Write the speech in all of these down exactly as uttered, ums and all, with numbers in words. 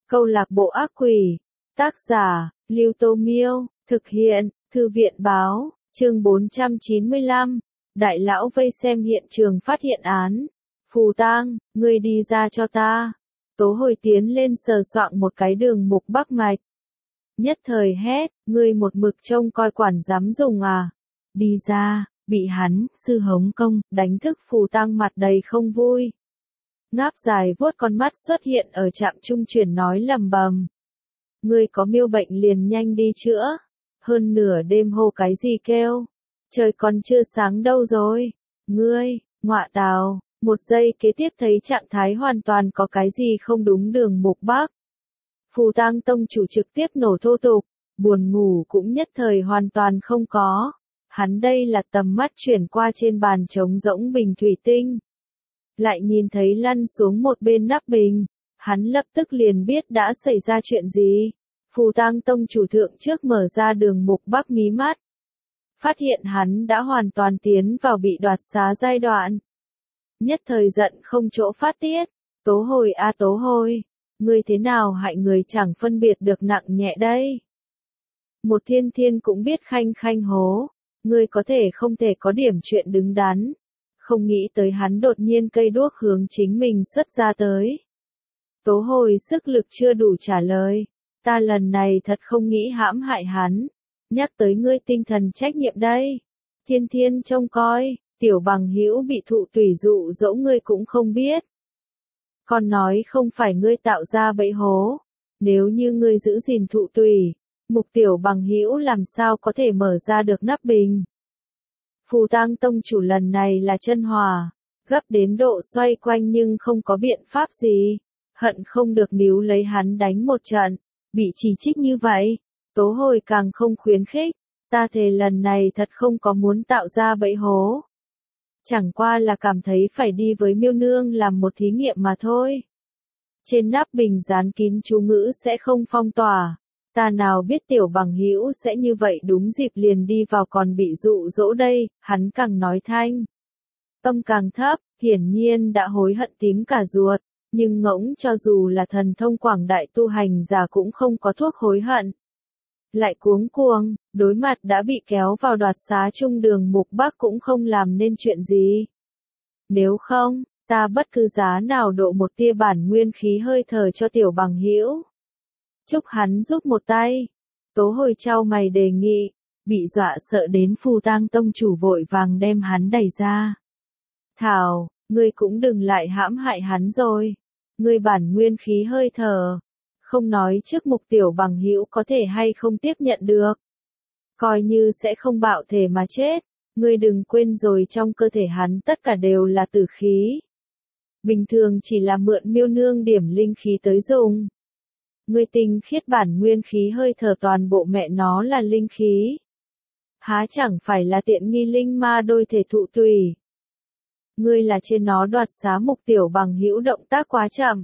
Câu lạc bộ ác quỷ. Tác giả, Lưu Tô Miêu. Thực hiện, Thư viện Báo. Chương bốn trăm chín mươi lăm. Đại lão vây xem hiện trường phát hiện án. Phù Tang, ngươi đi ra cho ta. Tố Hồi tiến lên sờ soạng một cái đường mục bắc mạch. Nhất thời hét, ngươi một mực trông coi quản dám dùng à. Đi ra, bị hắn, sư hống công, đánh thức Phù Tang mặt đầy không vui. Ngáp dài vuốt con mắt xuất hiện ở trạm trung chuyển nói lầm bầm. Ngươi có miêu bệnh liền nhanh đi chữa. Hơn nửa đêm hô cái gì kêu. Trời còn chưa sáng đâu rồi. Ngươi, ngọa tào, một giây kế tiếp thấy trạng thái hoàn toàn có cái gì không đúng đường mục bắc. Phù Tang tông chủ trực tiếp nổ thô tục, buồn ngủ cũng nhất thời hoàn toàn không có. Hắn đây là tầm mắt chuyển qua trên bàn trống rỗng bình thủy tinh. Lại nhìn thấy lăn xuống một bên nắp bình, hắn lập tức liền biết đã xảy ra chuyện gì. Phù Tang tông chủ thượng trước mở ra đường mục bắc mí mắt. Phát hiện hắn đã hoàn toàn tiến vào bị đoạt xá giai đoạn. Nhất thời giận không chỗ phát tiết. Tố Hồi a Tố Hồi, ngươi thế nào hại người chẳng phân biệt được nặng nhẹ đây. Một thiên thiên cũng biết khanh khanh hố. Ngươi có thể không thể có điểm chuyện đứng đắn. Không nghĩ tới hắn đột nhiên cây đuốc hướng chính mình xuất ra tới. Tố Hồi sức lực chưa đủ trả lời. Ta lần này thật không nghĩ hãm hại hắn. Nhắc tới ngươi tinh thần trách nhiệm đây. Thiên thiên trông coi, tiểu bằng hữu bị thụ tủy dụ dỗ ngươi cũng không biết. Còn nói không phải ngươi tạo ra bẫy hố. Nếu như ngươi giữ gìn thụ tủy, mục tiểu bằng hữu làm sao có thể mở ra được nắp bình. Phù Tang tông chủ lần này là chân hòa, gấp đến độ xoay quanh nhưng không có biện pháp gì. Hận không được níu lấy hắn đánh một trận. Bị chỉ trích như vậy, Tố Hồi càng không khuyến khích. Ta thề lần này thật không có muốn tạo ra bẫy hố. Chẳng qua là cảm thấy phải đi với miêu nương làm một thí nghiệm mà thôi. Trên nắp bình dán kín chú ngữ sẽ không phong tỏa. Ta nào biết tiểu bằng hữu sẽ như vậy đúng dịp liền đi vào còn bị dụ dỗ đây, hắn càng nói thanh. Tâm càng thấp, hiển nhiên đã hối hận tím cả ruột, nhưng ngỗng cho dù là thần thông quảng đại tu hành giả cũng không có thuốc hối hận. Lại cuống cuồng, đối mặt đã bị kéo vào đoạt xá chung đường mục bắc cũng không làm nên chuyện gì. Nếu không, ta bất cứ giá nào độ một tia bản nguyên khí hơi thở cho tiểu bằng hữu. Chúc hắn giúp một tay. Tố Hồi trao mày đề nghị, bị dọa sợ đến Phù Tang tông chủ vội vàng đem hắn đẩy ra. Thảo, ngươi cũng đừng lại hãm hại hắn rồi. Ngươi bản nguyên khí hơi thở. Không nói trước mục tiểu bằng hữu có thể hay không tiếp nhận được. Coi như sẽ không bạo thể mà chết. Ngươi đừng quên rồi trong cơ thể hắn tất cả đều là tử khí. Bình thường chỉ là mượn miêu nương điểm linh khí tới dùng. Ngươi tinh khiết bản nguyên khí hơi thở toàn bộ mẹ nó là linh khí. Há chẳng phải là tiện nghi linh ma đôi thể thụ tùy. Ngươi là trên nó đoạt xá mục tiểu bằng hữu động tác quá chậm.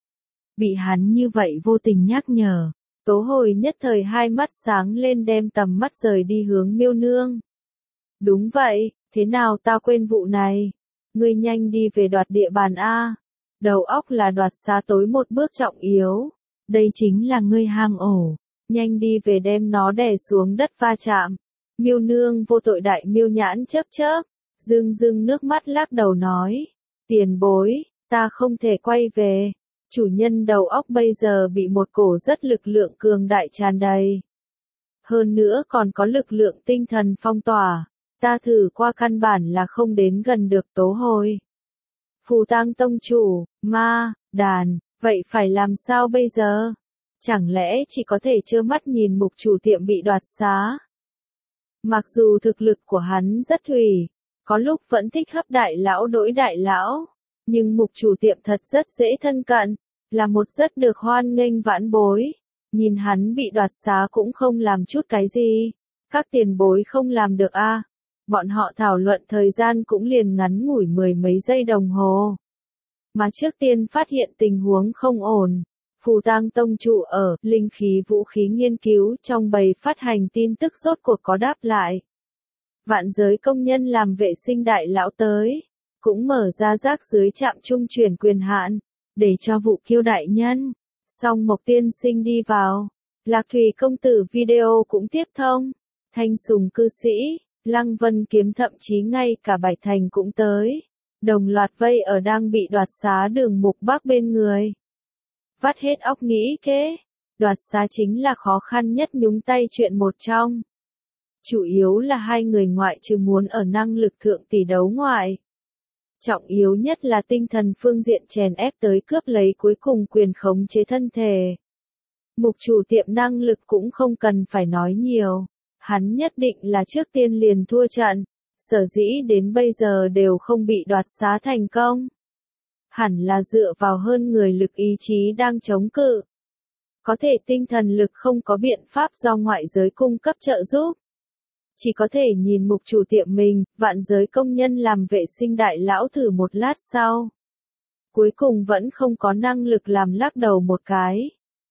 Bị hắn như vậy vô tình nhắc nhở, Tố Hồi nhất thời hai mắt sáng lên đem tầm mắt rời đi hướng miêu nương. Đúng vậy, thế nào ta quên vụ này. Ngươi nhanh đi về đoạt địa bàn A. Đầu óc là đoạt xá tối một bước trọng yếu. Đây chính là ngươi hang ổ. Nhanh đi về đem nó đè xuống đất va chạm. Miêu nương vô tội đại miêu nhãn chớp chớp. Dương dương nước mắt lắc đầu nói. Tiền bối, ta không thể quay về. Chủ nhân đầu óc bây giờ bị một cổ rất lực lượng cường đại tràn đầy. Hơn nữa còn có lực lượng tinh thần phong tỏa. Ta thử qua căn bản là không đến gần được Tố Hồi. Phù Tang tông chủ, ma, đàn, vậy phải làm sao bây giờ? Chẳng lẽ chỉ có thể trơ mắt nhìn mục chủ tiệm bị đoạt xá? Mặc dù thực lực của hắn rất thủy, có lúc vẫn thích hấp đại lão đối đại lão, nhưng mục chủ tiệm thật rất dễ thân cận, là một rất được hoan nghênh vãn bối. Nhìn hắn bị đoạt xá cũng không làm chút cái gì. Các tiền bối không làm được a. À? Bọn họ thảo luận thời gian cũng liền ngắn ngủi mười mấy giây đồng hồ. Mà trước tiên phát hiện tình huống không ổn. Phù Tang tông chủ ở linh khí vũ khí nghiên cứu trong bầy phát hành tin tức rốt cuộc có đáp lại. Vạn giới công nhân làm vệ sinh đại lão tới, cũng mở ra rác dưới trạm trung chuyển quyền hạn, để cho vụ kiêu đại nhân, Song Mộc tiên sinh đi vào. Lạc Thủy công tử video cũng tiếp thông. Thanh Sùng cư sĩ, Lăng Vân Kiếm thậm chí ngay cả Bạch Thành cũng tới. Đồng loạt vây ở đang bị đoạt xá Đường Mục Bác bên người. Vắt hết óc nghĩ kế. Đoạt xá chính là khó khăn nhất nhúng tay chuyện một trong. Chủ yếu là hai người ngoại trừ muốn ở năng lực thượng tỷ đấu ngoại. Trọng yếu nhất là tinh thần phương diện chèn ép tới cướp lấy cuối cùng quyền khống chế thân thể. Mục chủ tiệm năng lực cũng không cần phải nói nhiều. Hắn nhất định là trước tiên liền thua trận. Sở dĩ đến bây giờ đều không bị đoạt xá thành công. Hẳn là dựa vào hơn người lực ý chí đang chống cự. Có thể tinh thần lực không có biện pháp do ngoại giới cung cấp trợ giúp. Chỉ có thể nhìn mục chủ tiệm mình, vạn giới công nhân làm vệ sinh đại lão thử một lát sau. Cuối cùng vẫn không có năng lực làm lắc đầu một cái.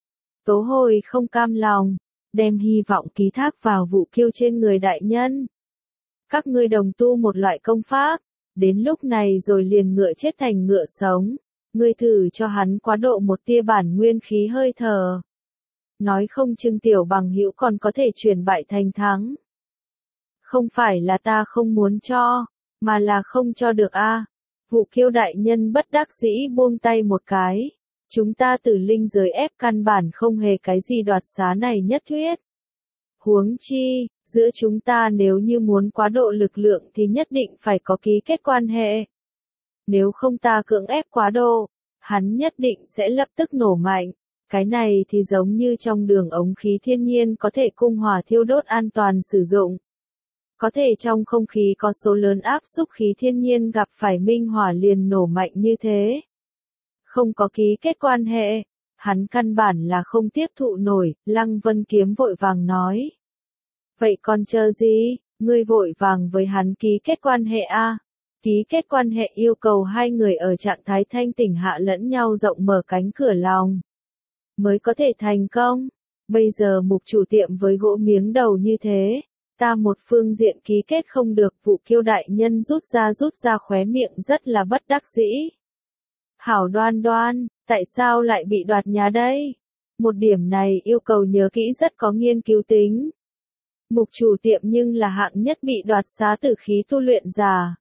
Tố Hồi không cam lòng, đem hy vọng ký thác vào Vũ Kiêu trên người đại nhân. Các ngươi đồng tu một loại công pháp, đến lúc này rồi liền ngựa chết thành ngựa sống, ngươi thử cho hắn quá độ một tia bản nguyên khí hơi thở. Nói không chừng tiểu bằng hữu còn có thể chuyển bại thành thắng. Không phải là ta không muốn cho, mà là không cho được a. À. Vũ Kiêu đại nhân bất đắc dĩ buông tay một cái. Chúng ta từ linh giới ép căn bản không hề cái gì đoạt xá này nhất thuyết. Huống chi, giữa chúng ta nếu như muốn quá độ lực lượng thì nhất định phải có ký kết quan hệ. Nếu không ta cưỡng ép quá độ, hắn nhất định sẽ lập tức nổ mạnh. Cái này thì giống như trong đường ống khí thiên nhiên có thể cung hỏa thiêu đốt an toàn sử dụng. Có thể trong không khí có số lớn áp xúc khí thiên nhiên gặp phải minh hỏa liền nổ mạnh như thế. Không có ký kết quan hệ, hắn căn bản là không tiếp thụ nổi, Lăng Vân Kiếm vội vàng nói. Vậy còn chờ gì, ngươi vội vàng với hắn ký kết quan hệ a? Ký kết quan hệ yêu cầu hai người ở trạng thái thanh tỉnh hạ lẫn nhau rộng mở cánh cửa lòng. Mới có thể thành công. Bây giờ mục chủ tiệm với gỗ miếng đầu như thế. Ta một phương diện ký kết không được, Vũ Kiêu đại nhân rút ra rút ra khóe miệng rất là bất đắc dĩ. Hảo Đoan Đoan, tại sao lại bị đoạt nhà đây? Một điểm này yêu cầu nhớ kỹ rất có nghiên cứu tính. Mục chủ tiệm nhưng là hạng nhất bị đoạt xá tử khí tu luyện giả.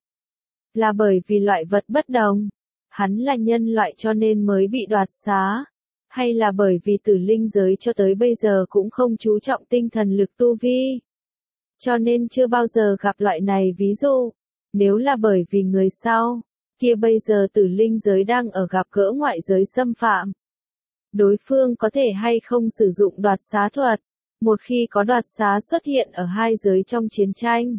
Là bởi vì loại vật bất đồng. Hắn là nhân loại cho nên mới bị đoạt xá. Hay là bởi vì tử linh giới cho tới bây giờ cũng không chú trọng tinh thần lực tu vi. Cho nên chưa bao giờ gặp loại này ví dụ. Nếu là bởi vì người sau, kia bây giờ tử linh giới đang ở gặp gỡ ngoại giới xâm phạm. Đối phương có thể hay không sử dụng đoạt xá thuật. Một khi có đoạt xá xuất hiện ở hai giới trong chiến tranh.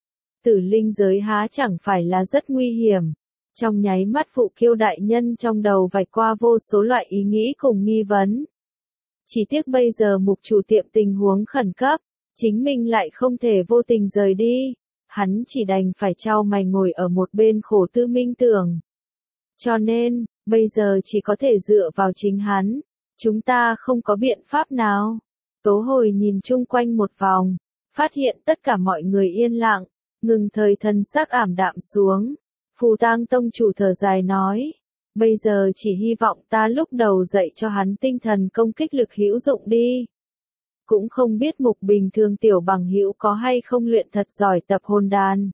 Tử linh giới há chẳng phải là rất nguy hiểm. Trong nháy mắt Vũ Kiêu đại nhân trong đầu vạch qua vô số loại ý nghĩ cùng nghi vấn. Chỉ tiếc bây giờ mục chủ tiệm tình huống khẩn cấp. Chính mình lại không thể vô tình rời đi. Hắn chỉ đành phải trao mày ngồi ở một bên khổ tư minh tưởng. Cho nên, bây giờ chỉ có thể dựa vào chính hắn. Chúng ta không có biện pháp nào. Tố Hồi nhìn chung quanh một vòng. Phát hiện tất cả mọi người yên lặng. Ngừng thời thần sắc ảm đạm xuống. Phù Tang tông chủ thở dài nói. Bây giờ chỉ hy vọng ta lúc đầu dạy cho hắn tinh thần công kích lực hữu dụng đi. Cũng không biết mục bình thường tiểu bằng hữu có hay không luyện thật giỏi tập hồn đàn.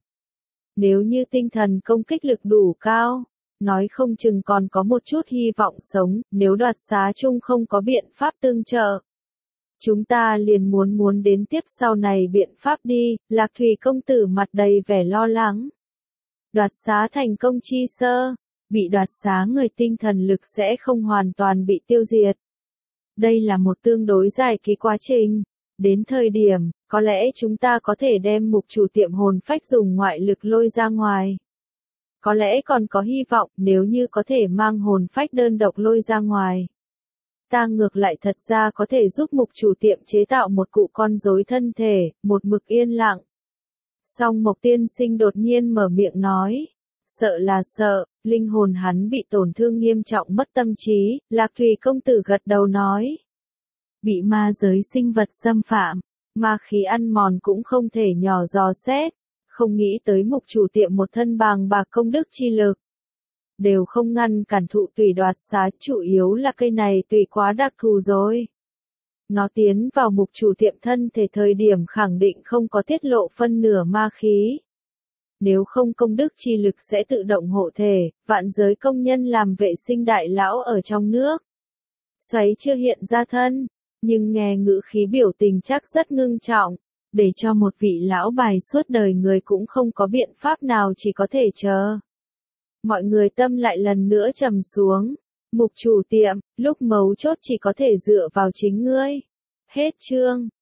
Nếu như tinh thần công kích lực đủ cao, nói không chừng còn có một chút hy vọng sống, nếu đoạt xá chung không có biện pháp tương trợ. Chúng ta liền muốn muốn đến tiếp sau này biện pháp đi, Lạc Thủy công tử mặt đầy vẻ lo lắng. Đoạt xá thành công chi sơ, bị đoạt xá người tinh thần lực sẽ không hoàn toàn bị tiêu diệt. Đây là một tương đối dài kỳ quá trình. Đến thời điểm, có lẽ chúng ta có thể đem mục chủ tiệm hồn phách dùng ngoại lực lôi ra ngoài. Có lẽ còn có hy vọng nếu như có thể mang hồn phách đơn độc lôi ra ngoài. Ta ngược lại thật ra có thể giúp mục chủ tiệm chế tạo một cụ con rối thân thể, một mực yên lặng. Song Mộc tiên sinh đột nhiên mở miệng nói. Sợ là sợ, linh hồn hắn bị tổn thương nghiêm trọng mất tâm trí, Lạc Thủy công tử gật đầu nói. Bị ma giới sinh vật xâm phạm, ma khí ăn mòn cũng không thể nhỏ dò xét, không nghĩ tới mục chủ tiệm một thân bàng bạc công đức chi lực. đều không ngăn cản thụ tùy đoạt xá, chủ yếu là cây này tùy quá đặc thù rồi. Nó tiến vào mục chủ tiệm thân thể thời điểm khẳng định không có tiết lộ phân nửa ma khí. Nếu không công đức chi lực sẽ tự động hộ thể, vạn giới công nhân làm vệ sinh đại lão ở trong nước. Xoáy chưa hiện ra thân, nhưng nghe ngữ khí biểu tình chắc rất ngưng trọng, để cho một vị lão bài suốt đời người cũng không có biện pháp nào, chỉ có thể chờ. Mọi người tâm lại lần nữa trầm xuống. Mục chủ tiệm, lúc mấu chốt chỉ có thể dựa vào chính ngươi. Hết chương.